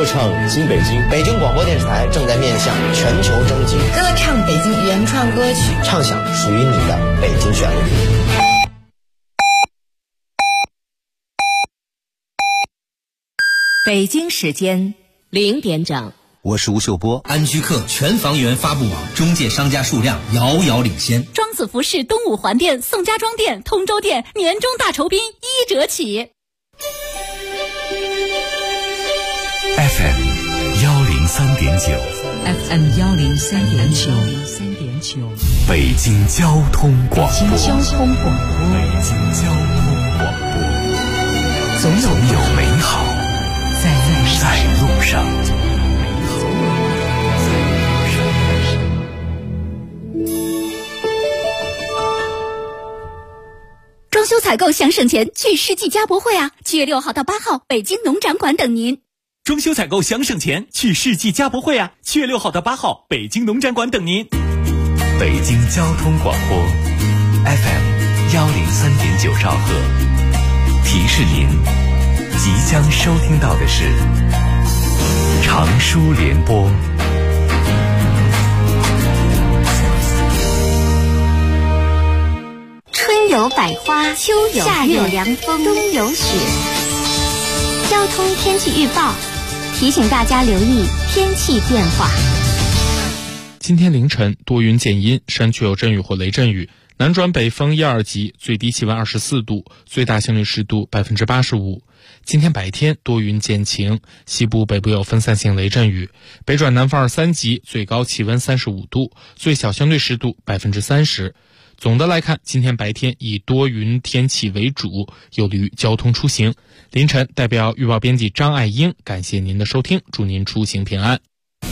歌唱新北京， 北京广播电视台正在面向全球征集歌唱北京原创歌曲， 唱响属于你的北京旋律。 北京时间0点整， 我是吴秀波。 安居客全房源发布网中介商家数量遥遥领先， 庄子服饰东五环店、宋家庄店、通州店年终大酬宾1折起。 FM 103.9 FM 103.9 北京交通广播。 北京交通广播，总有美好在路上。 装修采购想省钱，去世纪家博会啊！7月6号到8号，北京农展馆等您。 装修采购想省钱，去世纪家博会啊！7月6号到8号，北京农展馆等您。 北京交通广播 FM 103.9兆赫，提示您即将收听到的是长舒联播。 春有百花，秋有夏有凉风，冬有雪。交通天气预报提醒大家留意天气变化。 今天凌晨多云见阴，山区有阵雨或雷阵雨，南转北风1、2级，最低气温24度，最大相对湿度85%。今天白天多云见晴，西部北部有分散性雷阵雨，北转南风2、3级，最高气温35度，最小相对湿度30%。总的来看，今天白天以多云天气为主，有利于交通出行。凌晨代表预报编辑张爱英感谢您的收听，祝您出行平安。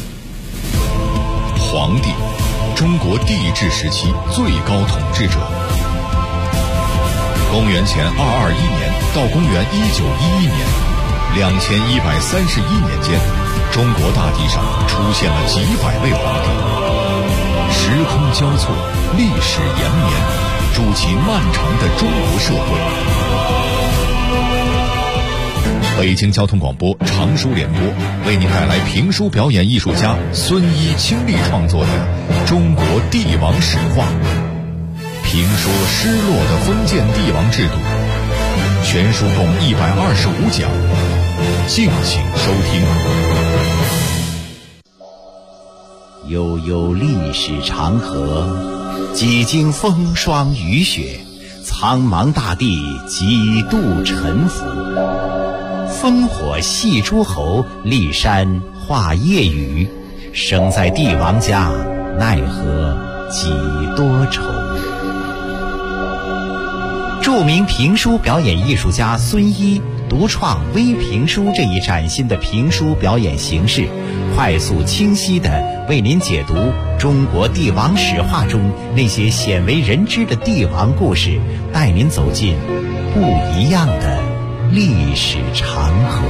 皇帝，中国帝制时期最高统治者。公元前221年到公元1911年，2131年间，中国大地上出现了几百位皇帝，时空交错，历史延绵，筑起漫长的中国社会。北京交通广播长舒联播为您带来评书表演艺术家孙一倾力创作的《中国帝王史话》，评说失落的封建帝王制度，全书共125讲，敬请收听。 悠悠历史长河，几经风霜雨雪，苍茫大地几度沉浮。烽火戏诸侯，骊山画夜雨，生在帝王家，奈何几多愁。著名评书表演艺术家孙一独创微评书这一崭新的评书表演形式，快速清晰地为您解读中国帝王史话中那些鲜为人知的帝王故事，带您走进不一样的历史长河。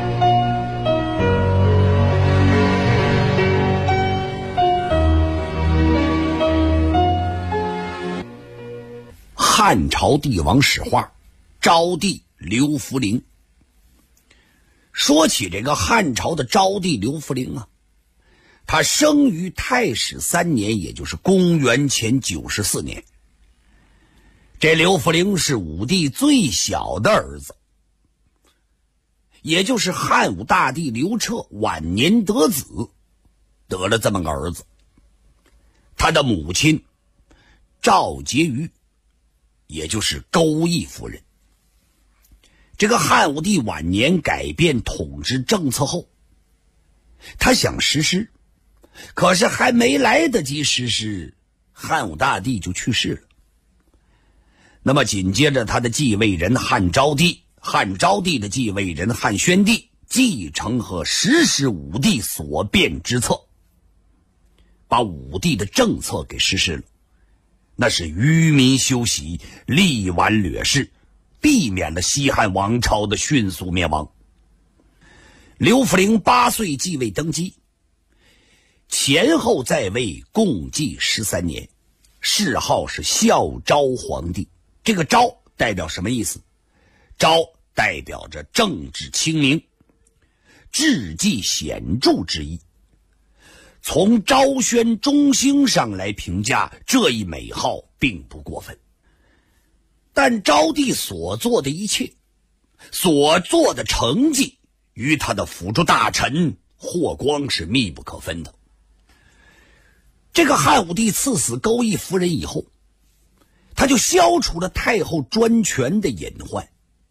汉朝帝王史话，昭帝刘弗陵。说起这个汉朝的昭帝刘弗陵啊，他生于太史3年，也就是公元前94年。这刘弗陵是武帝最小的儿子，也就是汉武大帝刘彻晚年得子，得了这么个儿子。他的母亲赵婕妤，也就是钩弋夫人。这个汉武帝晚年改变统治政策后，他想实施，可是还没来得及实施，汉武大帝就去世了。那么紧接着他的继位人汉昭帝，汉昭帝的继位人汉宣帝继承和实施武帝所变之策，把武帝的政策给实施了，那是愚民休息，力挽掠世，避免了西汉王朝的迅速灭亡。刘弗陵8岁继位登基，前后在位共计13年，谥号是孝昭皇帝。这个昭代表什么意思？昭代表着政治清明， 志绩显著之意。从昭宣中兴上来评价，这一美号并不过分。但昭帝所做的一切，所做的成绩，与他的辅助大臣霍光是密不可分的。这个汉武帝赐死钩弋夫人以后，他就消除了太后专权的隐患，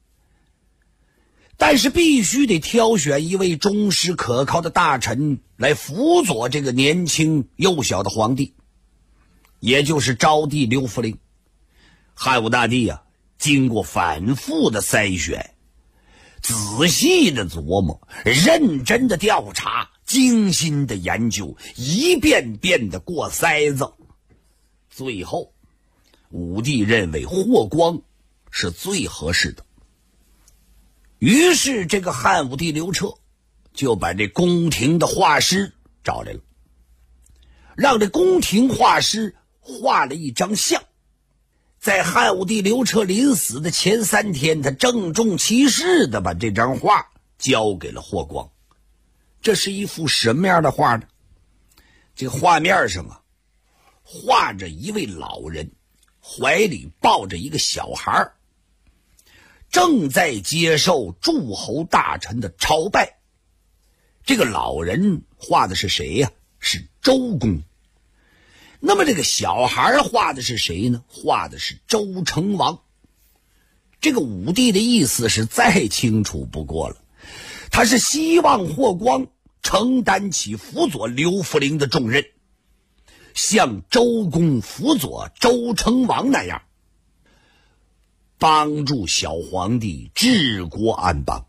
但是必须得挑选一位忠实可靠的大臣来辅佐这个年轻幼小的皇帝，也就是昭帝刘弗陵。汉武大帝啊，经过反复的筛选，仔细的琢磨，认真的调查，精心的研究，一遍遍的过筛子，最后武帝认为霍光是最合适的。于是这个汉武帝刘彻就把这宫廷的画师找来了，让这宫廷画师画了一张像。在汉武帝刘彻临死的前3天，他郑重其事的把这张画交给了霍光。这是一幅什么样的画呢？这个画面上啊，画着一位老人，怀里抱着一个小孩，正在接受诸侯大臣的朝拜。这个老人画的是谁呀？是周公。那么这个小孩画的是谁呢？画的是周成王。这个武帝的意思是再清楚不过了，他是希望霍光承担起辅佐刘弗陵的重任，像周公辅佐周成王那样，帮助小皇帝治国安邦。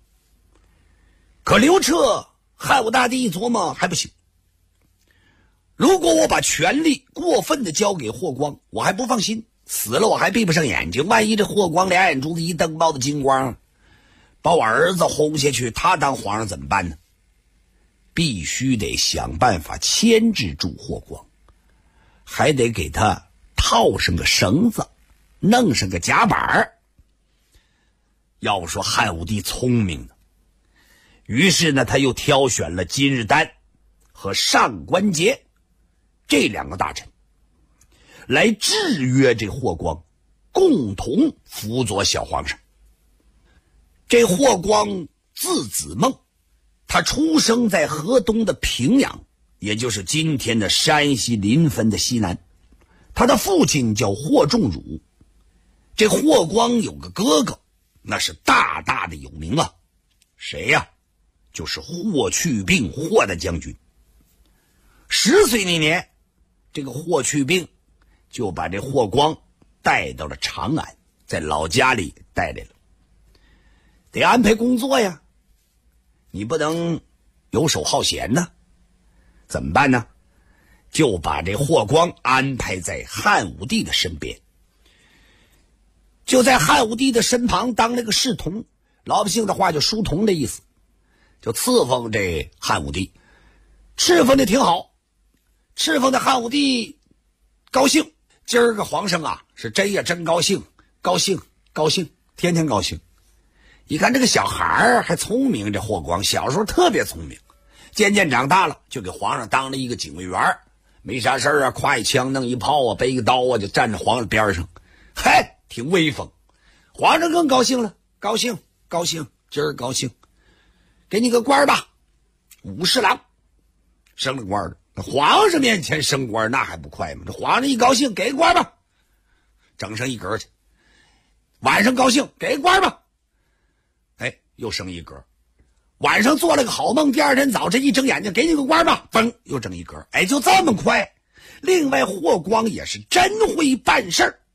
可刘彻汉武大帝一琢磨，还不行，如果我把权力过分的交给霍光，我还不放心，死了我还闭不上眼睛，万一这霍光俩眼珠子一瞪冒的金光，把我儿子轰下去，他当皇上怎么办呢？必须得想办法牵制住霍光，还得给他套上个绳子，弄上个夹板。要说汉武帝聪明呢，于是呢，他又挑选了金日丹和上官桀这2个大臣来制约这霍光，共同辅佐小皇上。这霍光字子孟，他出生在河东的平阳，也就是今天的山西临汾的西南。他的父亲叫霍仲儒。这霍光有个哥哥，那是大大的有名啊。谁呀？就是霍去病，霍大将军。10岁那年，这个霍去病就把这霍光带到了长安，在老家里带来了。得安排工作呀，你不能游手好闲呢。怎么办呢？就把这霍光安排在汉武帝的身边，就在汉武帝的身旁当了个侍童，老百姓的话就书童的意思，就侍奉这汉武帝，侍奉的挺好。侍奉的汉武帝高兴，今儿个皇上啊是真呀真高兴，高兴高兴，天天高兴。一看这个小孩还聪明，这霍光小时候特别聪明，渐渐长大了就给皇上当了一个警卫员，没啥事啊，挎一枪弄一炮啊，背一个刀啊，就站在皇上边上，嘿，挺威风。皇上更高兴了，高兴高兴，今儿高兴，给你个官吧，武侍郎，升了官了。皇上面前升官那还不快吗？这皇上一高兴，给官吧，整上一格去。晚上高兴，给官吧，哎，又升一格。晚上做了个好梦，第二天早晨一睁眼睛，给你个官吧，嘣，又整一格。哎，就这么快。另外霍光也是真会办事儿，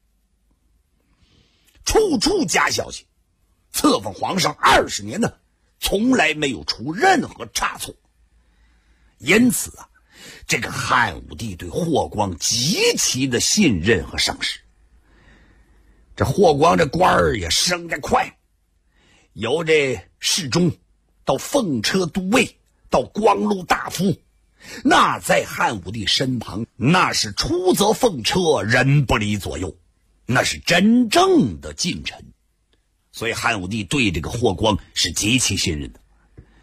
处处加消息，伺奉皇上20年呢，从来没有出任何差错。因此啊，这个汉武帝对霍光极其的信任和赏识。这霍光这官儿也升得快，由这侍中到奉车都尉，到光禄大夫，那在汉武帝身旁，那是出则奉车，人不离左右，那是真正的近臣。所以汉武帝对这个霍光是极其信任的。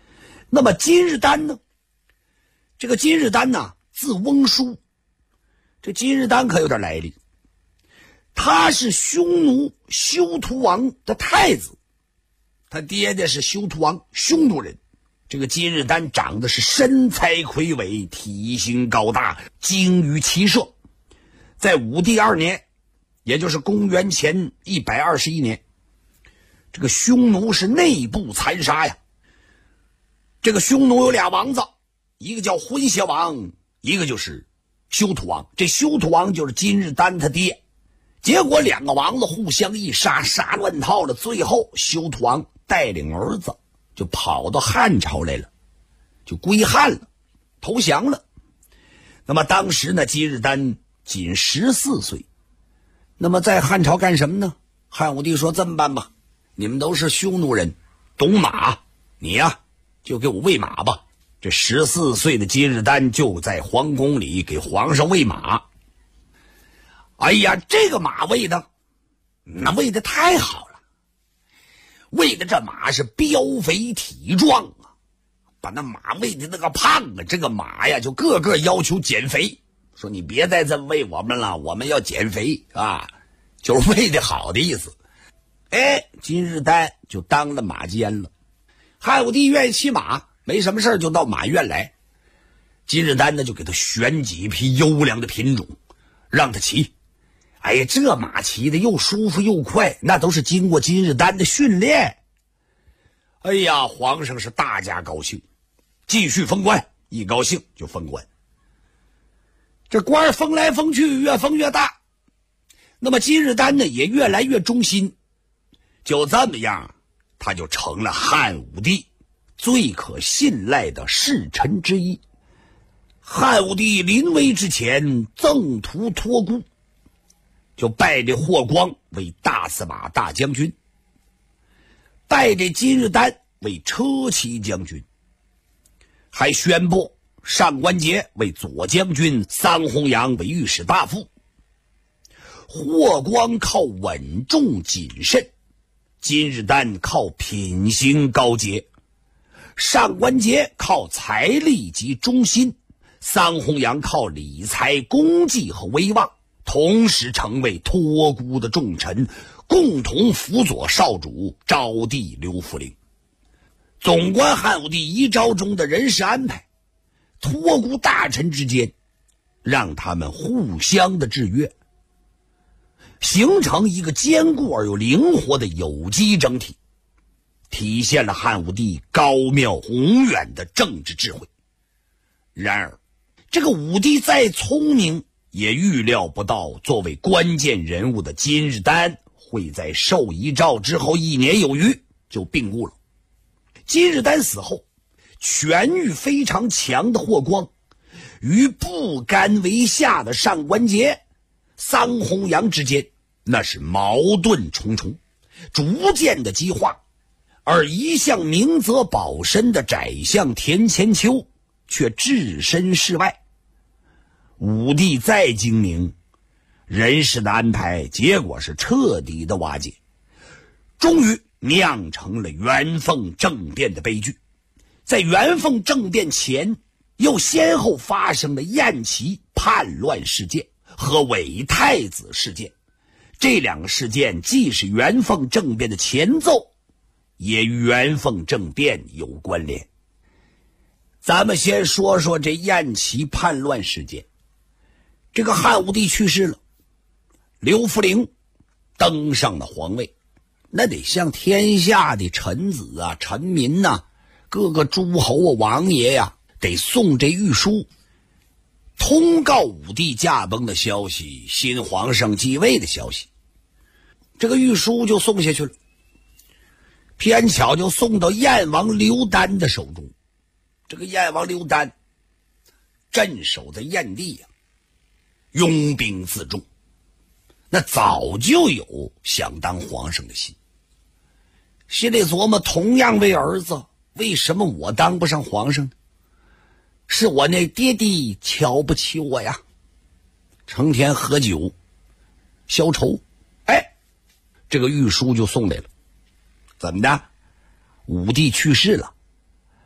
那么金日丹呢？这个金日丹呢，字翁叔，这金日丹可有点来历。他是匈奴休屠王的太子，他爹爹是休屠王匈奴人。这个金日丹长得是身材魁伟，体型高大，精于骑射。在武帝2年，也就是公元前121年，这个匈奴是内部残杀呀。这个匈奴有俩王子，一个叫浑邪王，一个就是休屠王。这休屠王就是金日丹他爹。结果两个王子互相一杀，杀乱套了。最后休屠王带领儿子就跑到汉朝来了，就归汉了，投降了。那么当时呢，金日丹仅14岁。那么在汉朝干什么呢？汉武帝说这么办吧，你们都是匈奴人，懂马，你呀就给我喂马吧。这14岁的金日丹就在皇宫里给皇上喂马。哎呀，这个马喂的，那喂的太好了，喂的这马是膘肥体壮啊，把那马喂的那个胖啊，这个马呀就个个要求减肥，说你别再这么喂我们了，我们要减肥啊，就是喂的好的意思。哎，金日丹就当了马监了。汉武帝愿意骑马，没什么事就到马院来。金日丹呢就给他选几匹优良的品种，让他骑。哎呀，这马骑的又舒服又快，那都是经过金日丹的训练。哎呀，皇上是大加高兴，继续封官，一高兴就封官。这官封来封去，越封越大。那么金日丹呢也越来越忠心，就这么样，他就成了汉武帝最可信赖的侍臣之一。汉武帝临危之前赠图托孤，就拜这霍光为大司马大将军，拜这金日丹为车骑将军，还宣布上官桀为左将军，桑弘羊为御史大夫。霍光靠稳重谨慎，金日丹靠品行高洁，上官桀靠财力及忠心，桑弘羊靠理财功绩和威望，同时成为托孤的重臣，共同辅佐少主昭帝刘弗陵。纵观汉武帝遗诏中的人事安排，托孤大臣之间让他们互相的制约，形成一个坚固而又灵活的有机整体，体现了汉武帝高妙宏远的政治智慧。然而这个武帝再聪明，也预料不到作为关键人物的金日丹会在受遗诏之后1年有余就病故了。金日丹死后，权欲非常强的霍光与不甘为下的上官桀、桑弘羊之间那是矛盾重重，逐渐的激化。而一向明哲保身的宰相田千秋却置身事外。武帝再精明，人事的安排结果是彻底的瓦解，终于酿成了元凤政变的悲剧。在元凤政变前，又先后发生了燕齐叛乱事件和伪太子事件。这两个事件既是元凤政变的前奏，也与元凤政变有关联。咱们先说说这燕齐叛乱事件。这个汉武帝去世了，刘弗陵登上了皇位，那得向天下的臣子啊、臣民呐、各个诸侯啊、王爷呀，得送这谕书，通告武帝驾崩的消息，新皇上继位的消息。这个谕书就送下去了，偏巧就送到燕王刘丹的手中。这个燕王刘丹镇守在燕地呀，拥兵自重，那早就有想当皇上的心，心里琢磨，同样为儿子，为什么我当不上皇上呢？是我那爹爹瞧不起我呀，成天喝酒消愁。哎，这个谕书就送来了。怎么的？武帝去世了，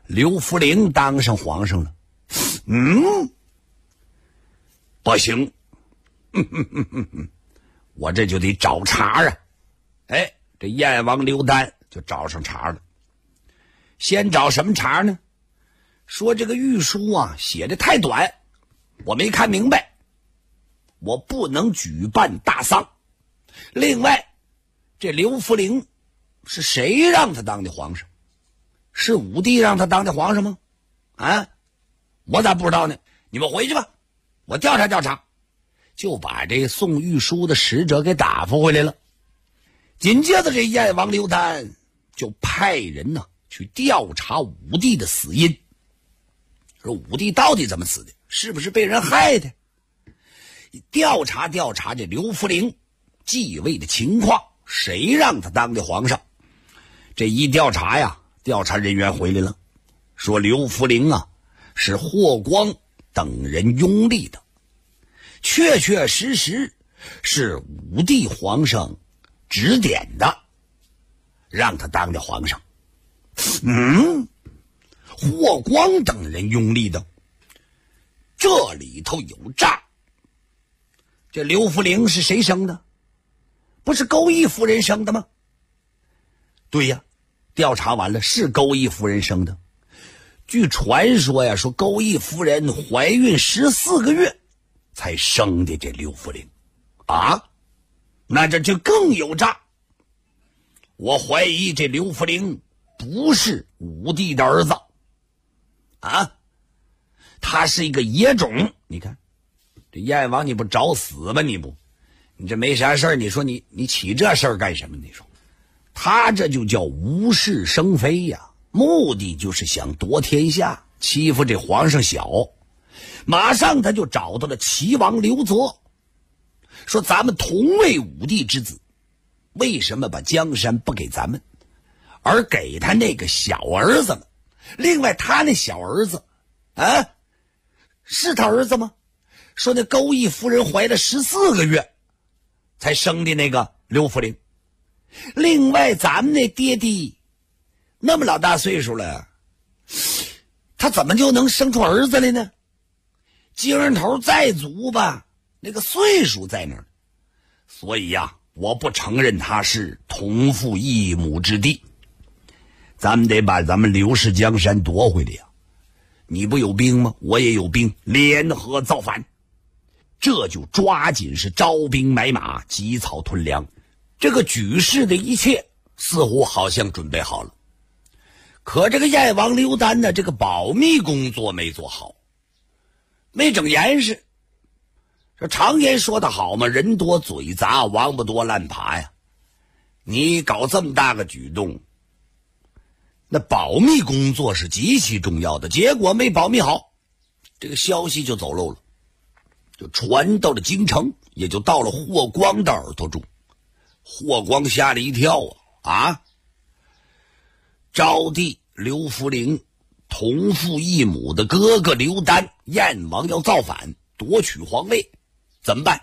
刘弗陵当上皇上了。不行，我这就得找茬啊！哎，这燕王刘丹就找上茬了。先找什么茬呢？说这个御书啊写的太短，我没看明白，我不能举办大丧。另外，这刘弗陵是谁让他当的皇上？是武帝让他当的皇上吗？啊，我咋不知道呢？你们回去吧，我调查调查。就把这送御书的使者给打发回来了。紧接着这燕王刘丹就派人去调查武帝的死因，说武帝到底怎么死的，是不是被人害的？调查调查这刘弗陵继位的情况，谁让他当的皇上？这一调查呀，调查人员回来了，说刘弗陵是霍光等人拥立的，确确实实是武帝皇上指点的，让他当的皇上。霍光等人拥立的，这里头有诈。这刘弗陵是谁生的？不是钩弋夫人生的吗？对呀，调查完了是钩弋夫人生的。据传说呀，说钩弋夫人怀孕14个月才生的这刘弗陵啊，那这就更有诈。我怀疑这刘弗陵不是武帝的儿子啊，他是一个野种。你看这燕王，你不找死吗？你这没啥事儿，你说你起这事儿干什么？你说他这就叫无事生非呀，目的就是想夺天下，欺负这皇上小。马上他就找到了齐王刘泽，说咱们同为武帝之子，为什么把江山不给咱们，而给他那个小儿子呢？另外他那小儿子是他儿子吗？说那钩弋夫人怀了14个月才生的那个刘弗陵。另外咱们那爹地那么老大岁数了，他怎么就能生出儿子来呢？精神头再足吧，那个岁数在那儿。所以呀，我不承认他是同父异母之弟。咱们得把咱们刘氏江山夺回来呀！你不有兵吗？我也有兵，联合造反。这就抓紧是招兵买马，积草屯粮。这个举事的一切似乎好像准备好了，可这个燕王刘丹呢，这个保密工作没做好，没整严实。这常言说得好嘛，人多嘴杂，王八多烂爬呀。你搞这么大个举动，那保密工作是极其重要的，结果没保密好，这个消息就走漏了，就传到了京城，也就到了霍光的耳朵中。霍光吓了一跳啊！昭帝刘弗陵同父异母的哥哥刘丹，燕王要造反夺取皇位，怎么办？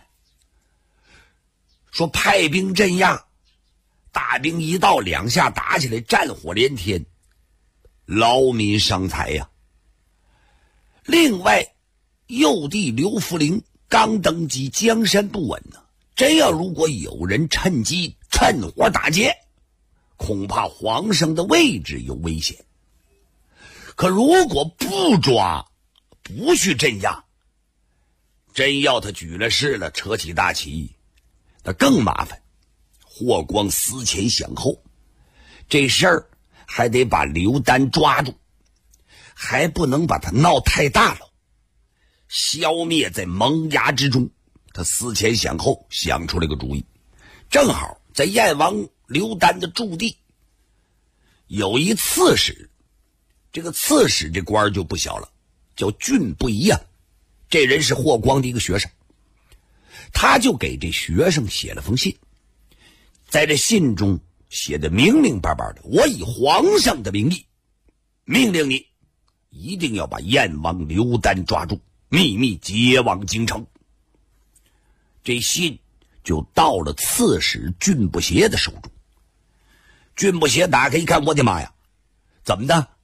说派兵镇压，大兵一到，两下打起来，战火连天，劳民伤财呀。另外幼帝刘弗陵刚登基，江山不稳呢，真要如果有人趁机趁火打劫，恐怕皇上的位置有危险。可如果不抓，不去镇压，真要他举了势了，扯起大旗，那更麻烦。霍光思前想后，这事儿还得把刘丹抓住，还不能把他闹太大了，消灭在萌芽之中。他思前想后，想出了个主意。正好在燕王刘丹的驻地有一刺史，这个刺史这官就不小了，叫俊不疑啊。这人是霍光的一个学生，他就给这学生写了封信，在这信中写的明明白白的，我以皇上的名义命令你一定要把燕王刘丹抓住，秘密解往京城。这信就到了刺史俊不邪的手中。俊不邪打开一看，我的妈呀，怎么的？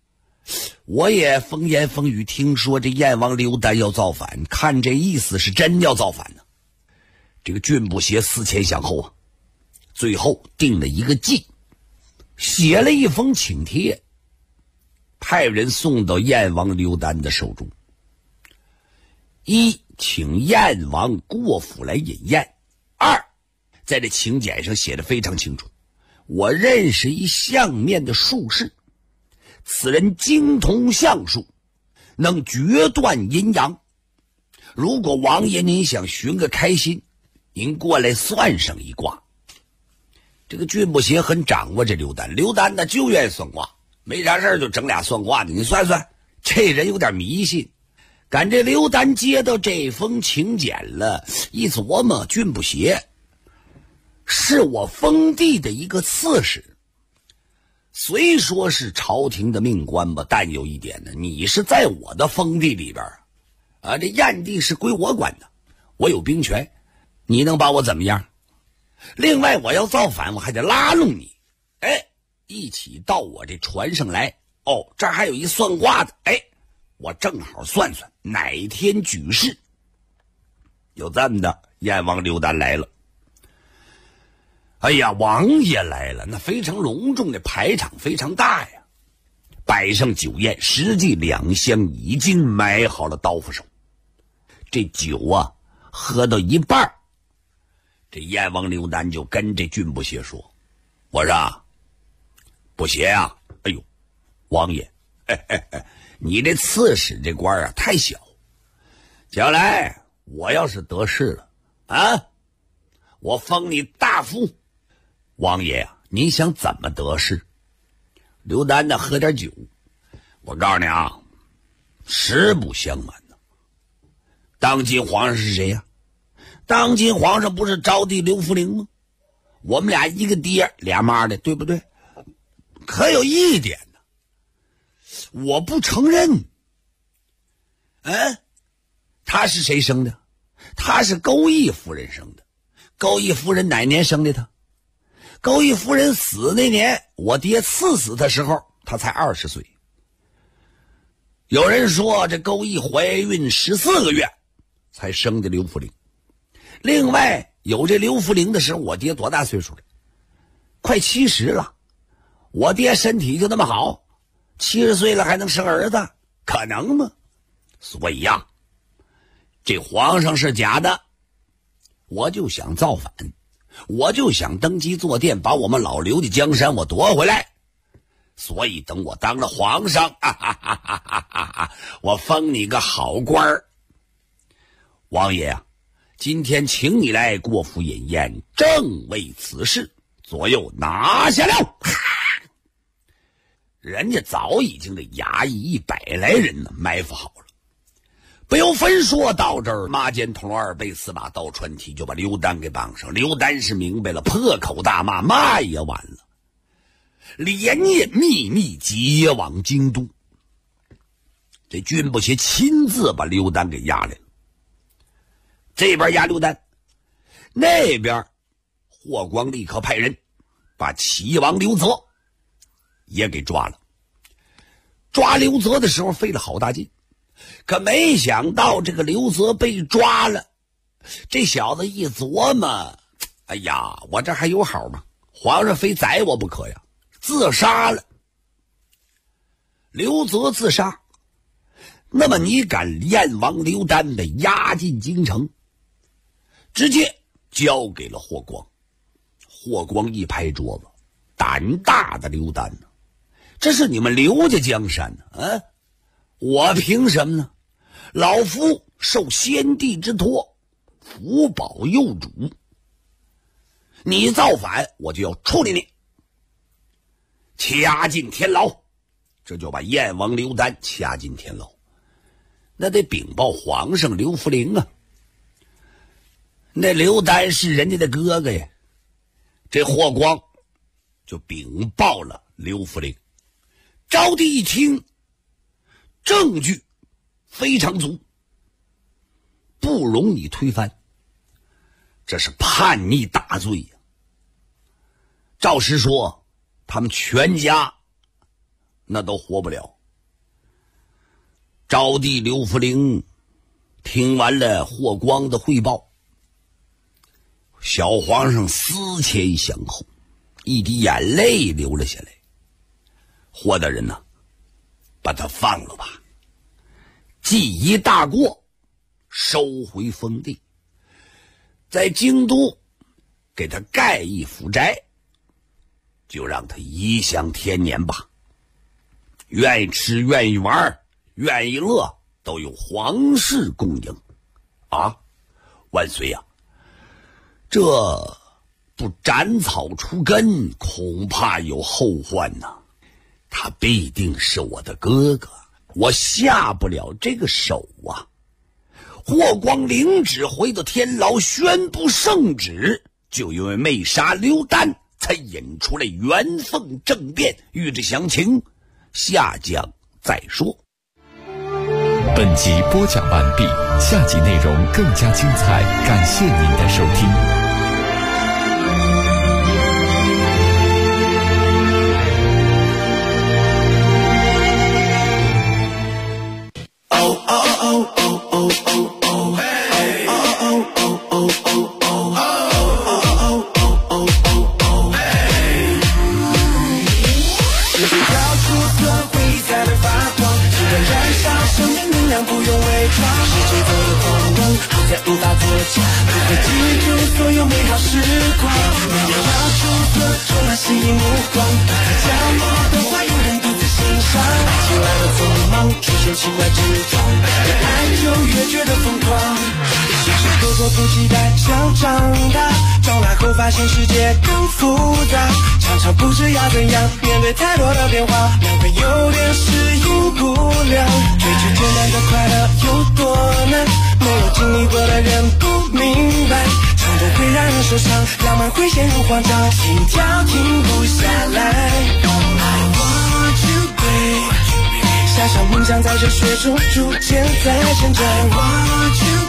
我也风言风语听说这燕王刘丹要造反，看这意思是真要造反呢。这个俊不邪思前想后啊，最后定了一个计，写了一封请帖，派人送到燕王刘丹的手中。一，请燕王过府来饮宴。二，在这请柬上写得非常清楚，我认识一相面的术士，此人精通相术，能决断阴阳。如果王爷您想寻个开心，您过来算上一卦。这个俊不邪很掌握这刘丹，刘丹呢就愿意算卦，没啥事就整俩算卦的，你算算，这人有点迷信。赶这刘丹接到这封请柬了，一琢磨，俊不邪是我封地的一个刺史，虽说是朝廷的命官吧，但有一点呢，你是在我的封地里边啊，这燕地是归我管的，我有兵权，你能把我怎么样？另外我要造反，我还得拉拢你，一起到我这船上来。哦，这儿还有一算卦的，我正好算算哪天举事。有这么的，燕王刘丹来了。哎呀，王爷来了，那非常隆重的排场非常大呀，摆上酒宴，实际2箱已经买好了刀斧手。这酒啊喝到一半，这燕王刘丹就跟这俊不邪说，我说不邪啊，哎呦王爷，你这刺史这官啊太小，将来我要是得势了啊，我封你大夫。王爷啊，您想怎么得势？刘丹呢喝点酒，我告诉你啊，实不相瞒呢，当今皇上是谁呀？当今皇上不是招娣刘福陵吗？我们俩一个爹俩妈的，对不对？可有一点呢，我不承认。他是谁生的？他是钩弋夫人生的。钩弋夫人哪年生的他？钩弋夫人死那年，我爹赐死的时候，他才20岁。有人说这钩弋怀孕14个月才生的刘福陵。另外有这刘福陵的时候，我爹多大岁数了？快70了。我爹身体就那么好，70岁了还能生儿子？可能吗？所以呀，这皇上是假的，我就想造反，我就想登基坐殿，把我们老刘的江山我夺回来。所以等我当了皇上，我封你个好官儿。王爷啊，今天请你来过府饮宴，正为此事，左右拿下了。人家早已经这衙役100来人呢，埋伏好了。不由分说，到这儿马肩筒2背4把刀穿体，就把刘丹给绑上。刘丹是明白了，破口大骂，骂也晚了，连夜秘密急往京都。这俊不邪亲自把刘丹给押来了，这边押刘丹，那边霍光立刻派人把齐王刘泽也给抓了。抓刘泽的时候费了好大劲，可没想到这个刘泽被抓了，这小子一琢磨，哎呀，我这还有好吗？皇上非宰我不可呀，自杀了。刘泽自杀，那么你赶燕王刘丹被押进京城，直接交给了霍光。霍光一拍桌子，胆大的刘丹呢？这是你们刘家江山呢，我凭什么呢？老夫受先帝之托，福保佑主，你造反，我就要处理你，掐进天牢。这就把燕王刘丹掐进天牢。那得禀报皇上刘福陵啊，那刘丹是人家的哥哥呀。这霍光就禀报了刘福陵。招娣一听，证据非常足，不容你推翻，这是叛逆大罪呀。照实说，他们全家那都活不了， 招娣刘福陵听完了霍光的汇报，小皇上思前想后，一滴眼泪流了下来。霍大人呐，把他放了吧，记一大过，收回封地，在京都给他盖一府宅，就让他颐享天年吧。愿意吃，愿意玩，愿意乐，都有皇室供应啊！万岁呀，这不斩草除根，恐怕有后患呐。他必定是我的哥哥，我下不了这个手啊。霍光领旨回到天牢，宣布圣旨，就因为没杀刘丹，才引出了元凤政变。欲知详情，下讲再说。 本集播讲完毕，下集内容更加精彩，感谢您的收听。 无法作假，不会记住所有美好时光。没有要出色，充满吸引目光。角落的花，有人独自欣赏。爱情来的匆忙，出现奇怪症状，越爱就越觉得疯狂。其实迫不及待想长大，长大后发现世界更复杂，常常不知要怎样面对太多的变化，两个有点适应不了。追求简单的快乐有多难？没有经历过的人不明白，冲动会让人受伤，浪漫会陷入慌张，心跳停不下来。I want you babe， 小小梦想在这雪中逐渐在成长。I want you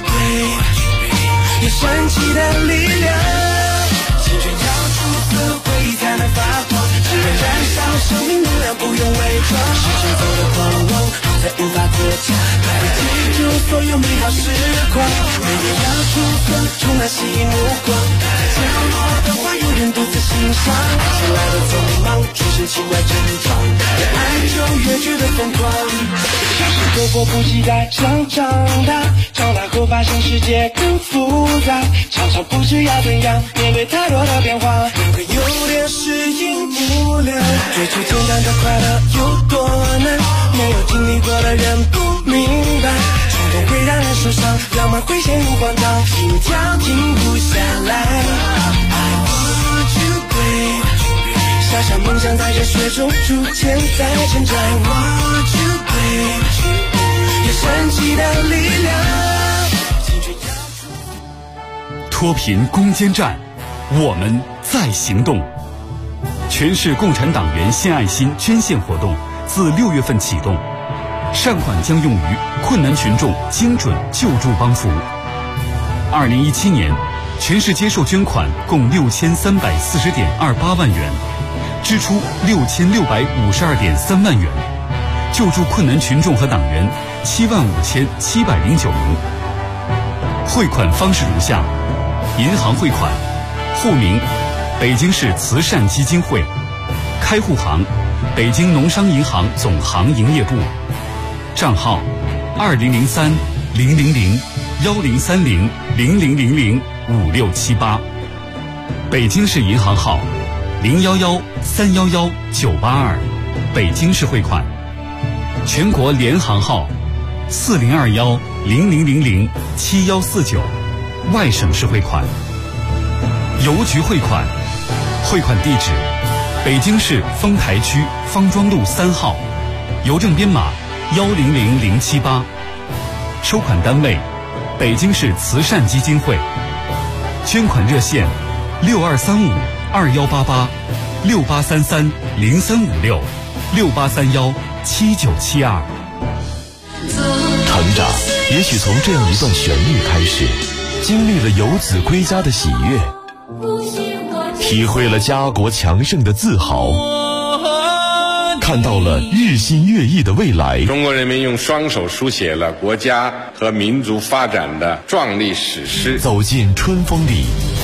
babe， 有神奇的力量，青春要出色回忆才能发光，只为燃烧生命能量，不用伪装。时间走得狂妄，再无法作假，来记住所有美好时光。没有要出色，充满吸引目光。角落的花，有人独自欣赏。爱情来的匆忙，出现奇怪症状，越爱就越觉得疯狂。是迫不及待想长大，长大后发现世界更复杂，常常不知要怎样面对太多的变化，两个有点适应不了。追求简单的快乐有多难？没有经历过的人不明白，冲动会让人受伤，浪漫会陷入慌张，心跳停不下来。I want you babe， 小小梦想在这雪中逐渐在成长。I want you babe， 有神奇的力量。 脱贫攻坚战，我们在行动。全市共产党员献爱心捐献活动自6月份启动，善款将用于困难群众精准救助帮扶。2017年，全市接受捐款共6340.28万元，支出6652.3万元，救助困难群众和党员75709名。汇款方式如下：银行汇款，户名北京市慈善基金会，开户行北京农商银行总行营业部，账号20030010300000005678，北京市银行号011311982，北京市汇款，全国联行号402100007149，外省市汇款，邮局汇款，汇款地址北京市丰台区方庄路3号，邮政编码100078，收款单位北京市慈善基金会，捐款热线6235-2888-6833-0356-6831-7972。 成长也许从这样一段旋律开始，经历了游子归家的喜悦，体会了家国强盛的自豪， 看到了日新月异的未来。 中国人民用双手书写了国家和民族发展的壮丽史诗。 走进春风里。